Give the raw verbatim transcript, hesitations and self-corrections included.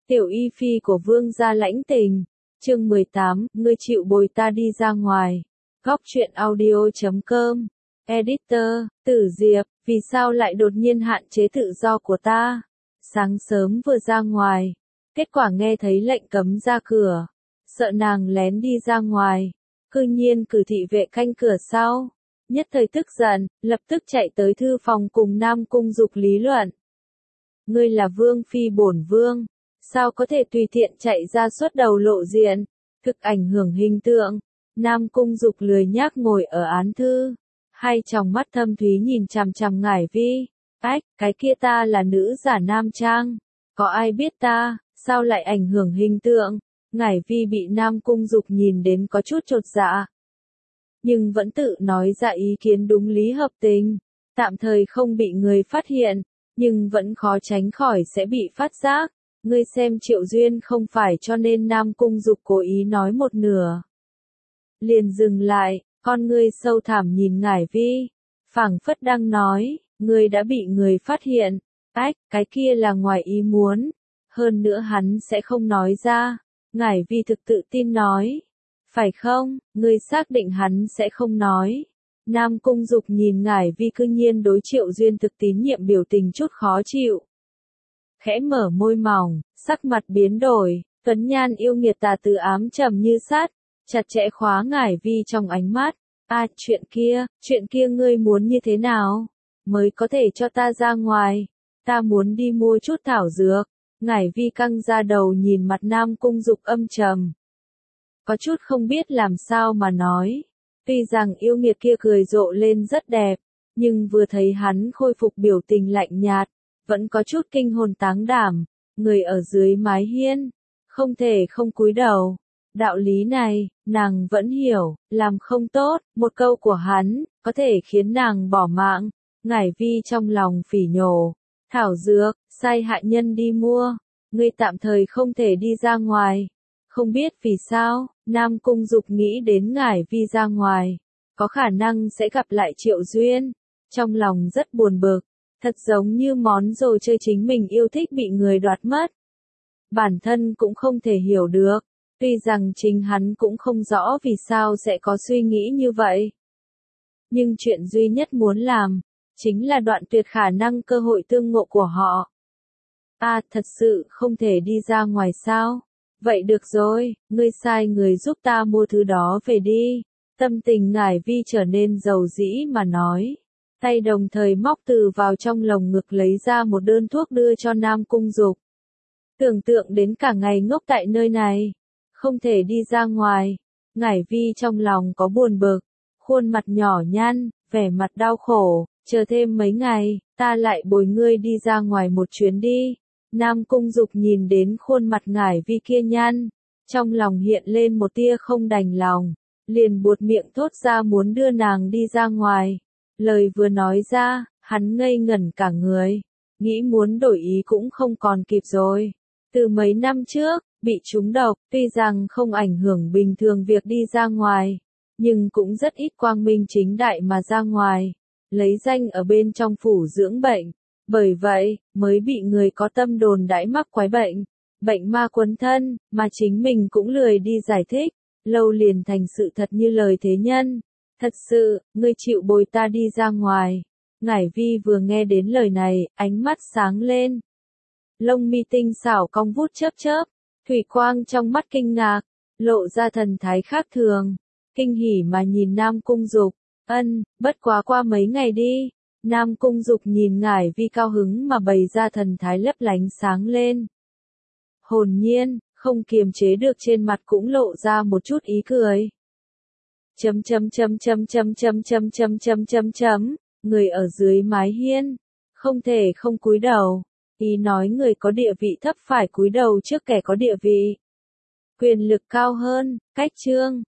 Tiểu y phi của vương gia lãnh tình. Chương mười tám, ngươi chịu bồi ta đi ra ngoài. Góc truyện audio chấm com. Editor, Tử Diệp, vì sao lại đột nhiên hạn chế tự do của ta? Sáng sớm vừa ra ngoài, kết quả nghe thấy lệnh cấm ra cửa. Sợ nàng lén đi ra ngoài, cư nhiên cử thị vệ canh cửa sau. Nhất thời tức giận, lập tức chạy tới thư phòng cùng Nam Cung Dục lý luận. Ngươi là vương phi bổn vương, sao có thể tùy tiện chạy ra xuất đầu lộ diện, thực ảnh hưởng hình tượng. Nam Cung Dục lười nhác ngồi ở án thư, hai tròng mắt thâm thúy nhìn chằm chằm Ngải Vi. Ách, cái kia ta là nữ giả nam trang, có ai biết ta, sao lại ảnh hưởng hình tượng? Ngải Vi bị Nam Cung Dục nhìn đến có chút chột dạ, nhưng vẫn tự nói ra ý kiến đúng lý hợp tình, tạm thời không bị người phát hiện, nhưng vẫn khó tránh khỏi sẽ bị phát giác. Ngươi xem Triệu Duyên không phải, cho nên Nam Cung Dục cố ý nói một nửa, liền dừng lại, con ngươi sâu thẳm nhìn Ngải Vi, phảng phất đang nói, ngươi đã bị người phát hiện. Ách, cái kia là ngoài ý muốn, hơn nữa hắn sẽ không nói ra. Ngải Vi thực tự tin nói, phải không, ngươi xác định hắn sẽ không nói. Nam Cung Dục nhìn Ngải Vi cư nhiên đối Triệu Duyên thực tín nhiệm biểu tình chút khó chịu. Khẽ mở môi mỏng, sắc mặt biến đổi, tuấn nhan yêu nghiệt tà từ ám trầm như sắt, chặt chẽ khóa Ngải Vi trong ánh mắt. À, chuyện kia, chuyện kia ngươi muốn như thế nào? Mới có thể cho ta ra ngoài, ta muốn đi mua chút thảo dược. Ngải Vi căng ra đầu nhìn mặt Nam Cung Dục âm trầm, có chút không biết làm sao mà nói. Tuy rằng yêu nghiệt kia cười rộ lên rất đẹp, nhưng vừa thấy hắn khôi phục biểu tình lạnh nhạt, vẫn có chút kinh hồn táng đảm. Người ở dưới mái hiên, không thể không cúi đầu. Đạo lý này, nàng vẫn hiểu, làm không tốt, một câu của hắn, có thể khiến nàng bỏ mạng. Ngải Vi trong lòng phỉ nhổ, thảo dược, sai hạ nhân đi mua, ngươi tạm thời không thể đi ra ngoài. Không biết vì sao, Nam Cung Dục nghĩ đến Ngải Vi ra ngoài, có khả năng sẽ gặp lại Triệu Duyên, trong lòng rất buồn bực, thật giống như món đồ chơi chính mình yêu thích bị người đoạt mất. Bản thân cũng không thể hiểu được, tuy rằng chính hắn cũng không rõ vì sao sẽ có suy nghĩ như vậy. Nhưng chuyện duy nhất muốn làm, chính là đoạn tuyệt khả năng cơ hội tương ngộ của họ. À, thật sự không thể đi ra ngoài sao? Vậy được rồi, ngươi sai người giúp ta mua thứ đó về đi. Tâm tình Ngải Vi trở nên dầu dĩ mà nói. Tay đồng thời móc từ vào trong lồng ngực lấy ra một đơn thuốc đưa cho Nam Cung Dục. Tưởng tượng đến cả ngày ngốc tại nơi này, không thể đi ra ngoài. Ngải Vi trong lòng có buồn bực, khuôn mặt nhỏ nhăn, vẻ mặt đau khổ. Chờ thêm mấy ngày, ta lại bồi ngươi đi ra ngoài một chuyến đi. Nam Cung Dục nhìn đến khuôn mặt Ngải Vi kia nhăn, trong lòng hiện lên một tia không đành lòng, liền buột miệng thốt ra muốn đưa nàng đi ra ngoài. Lời vừa nói ra, hắn ngây ngẩn cả người, nghĩ muốn đổi ý cũng không còn kịp rồi. Từ mấy năm trước, bị trúng độc, tuy rằng không ảnh hưởng bình thường việc đi ra ngoài, nhưng cũng rất ít quang minh chính đại mà ra ngoài, lấy danh ở bên trong phủ dưỡng bệnh. Bởi vậy, mới bị người có tâm đồn đãi mắc quái bệnh, bệnh ma quấn thân, mà chính mình cũng lười đi giải thích, lâu liền thành sự thật như lời thế nhân. Thật sự, ngươi chịu bồi ta đi ra ngoài. Ngải Vi vừa nghe đến lời này, ánh mắt sáng lên. Lông mi tinh xảo cong vút chớp chớp, thủy quang trong mắt kinh ngạc, lộ ra thần thái khác thường, kinh hỉ mà nhìn Nam Cung Dục. Ân, bất quá qua mấy ngày đi. Nam Cung Dục nhìn Ngải Vi cao hứng mà bày ra thần thái lấp lánh sáng lên. Hồn nhiên, không kiềm chế được trên mặt cũng lộ ra một chút ý cười. Chấm chấm chấm chấm chấm chấm chấm chấm chấm chấm chấm, người ở dưới mái hiên, không thể không cúi đầu. Ý nói người có địa vị thấp phải cúi đầu trước kẻ có địa vị. Quyền lực cao hơn, cách chương,